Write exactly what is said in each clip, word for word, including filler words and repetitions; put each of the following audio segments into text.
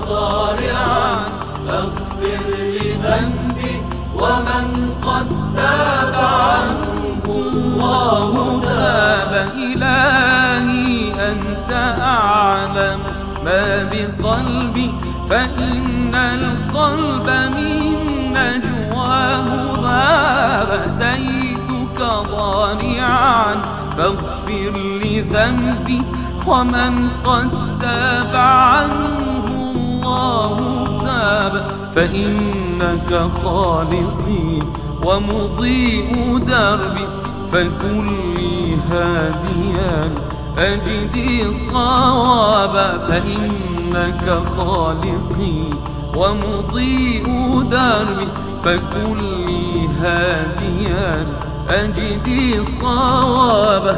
ضارعا فاغفر لذنبي، ومن قد تاب عنه الله تاب. إلهي أنت أعلم ما بقلبي، فإن القلب من نجواه غاب. أتيتك ضارعا فاغفر لذنبي، ومن قد تاب عنه الله تاب. فإنك خالقي ومضيء دربي، فكن لي هاديا أجدي صوابا. فإنك خالقي ومضيء دربي، فكن لي هاديا أجدي صوابا.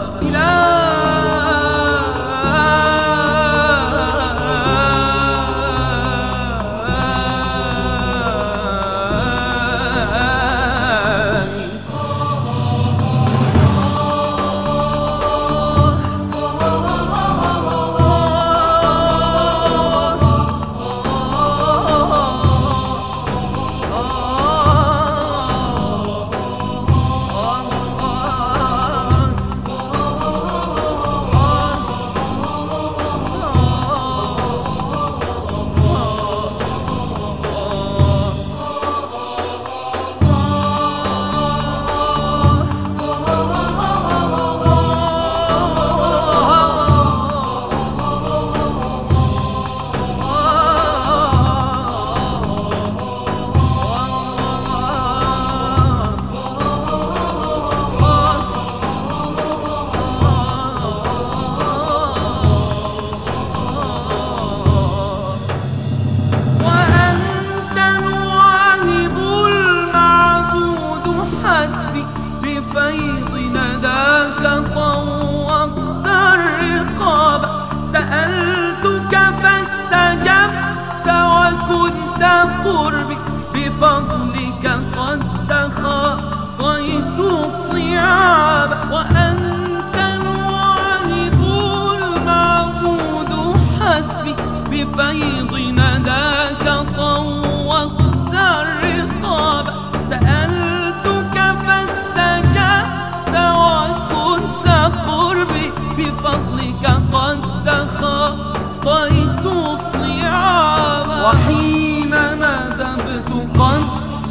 بفيض نداك طوقت الرقاب. سألتك فاستجبت وكنت قربي، بفضلك قد خطيت الصعاب. وأنت الواهب المعبود حسبي، بفيض نداك طوقت الرقاب. سألتك فاستجبت وكنت قربي، بفضلك قد خطيت الصعاب. وحين ندبت قد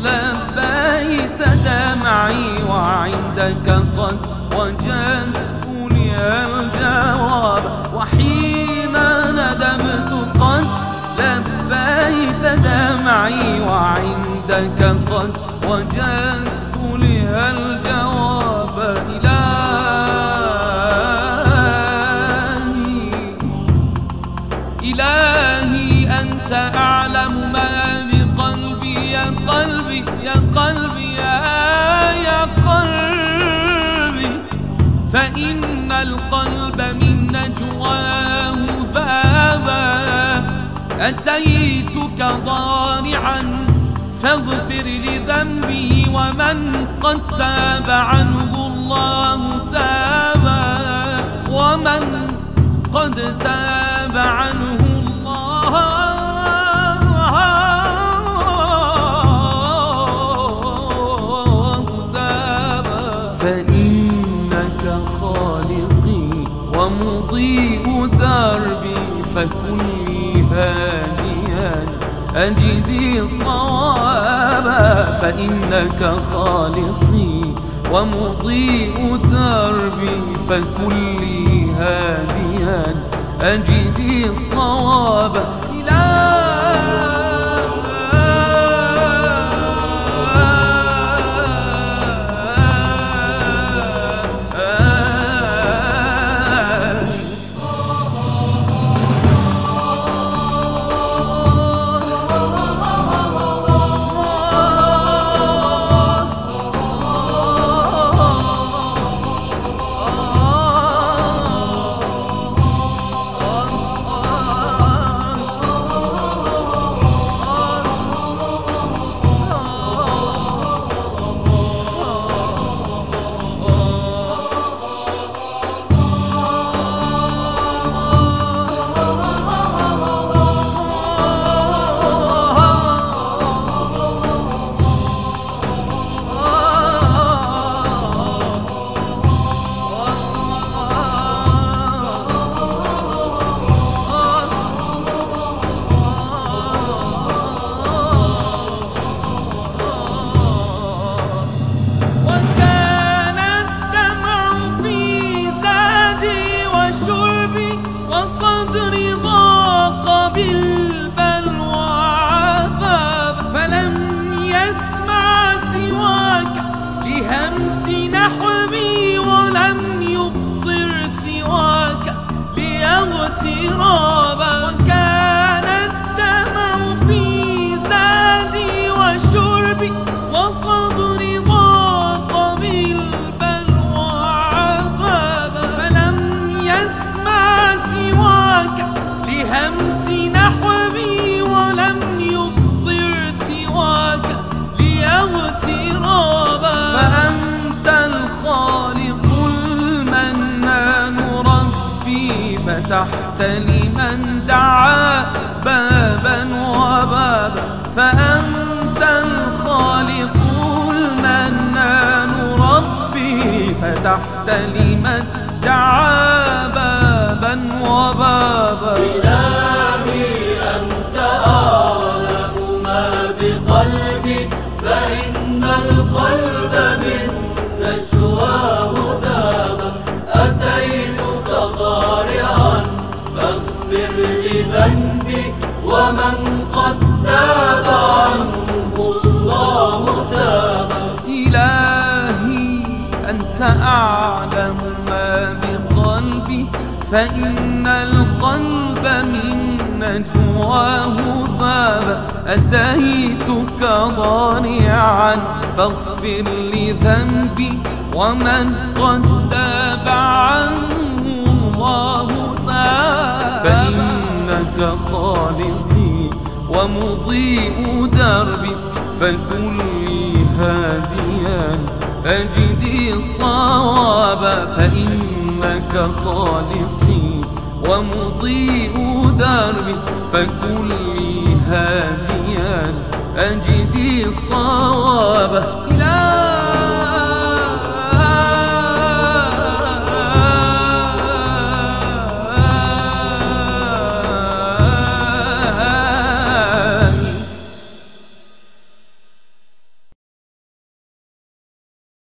لبيت دمعي، وعندك قد وجدت لي الجواب. وحين ندبت قد لبيت دمعي، وعندك قد وجدت لي الجواب. إلهي إلهي أنت أعلم ما بقلبي، يا قلبي يا قلبي يا يا قلبي. فإن القلب من نجواه ذابا. أتيتك ضارعا فاغفر لذنبي، ومن قد تاب عنه الله تاب. ومن قد تاب عنه الله تاب. فإنك خالقي ومضيء دربي، فكن لي هاديا أجدي صوابا. فإنك خالقي ومضيء دربي، فكن لي هاديا أجدي صوابا. لمن دعا بابا وبابا. فأنت الخالق المنان ربي، فتحت لمن دعا بابا وبابا. إلهي أنت أعلم ما بقلبي، فإن القلب من نشواه ذاب. أتيتك ضارعا فاغفر لذنبي، ومن قد تاب عنه الله تاب. إلهي أنت أعلم ما بقلبي، فإن القلب من نجواه ذاب. أتيتك ضارعا فاغفر لذنبي، ومن قد تاب عنه الله تاب. فإنك خالقي ومضيء دربي، فكن لي هاديا أجدي الصواب. فإنك خالقي ومضيء دربي، فكن لي هاديا أجدي الصواب.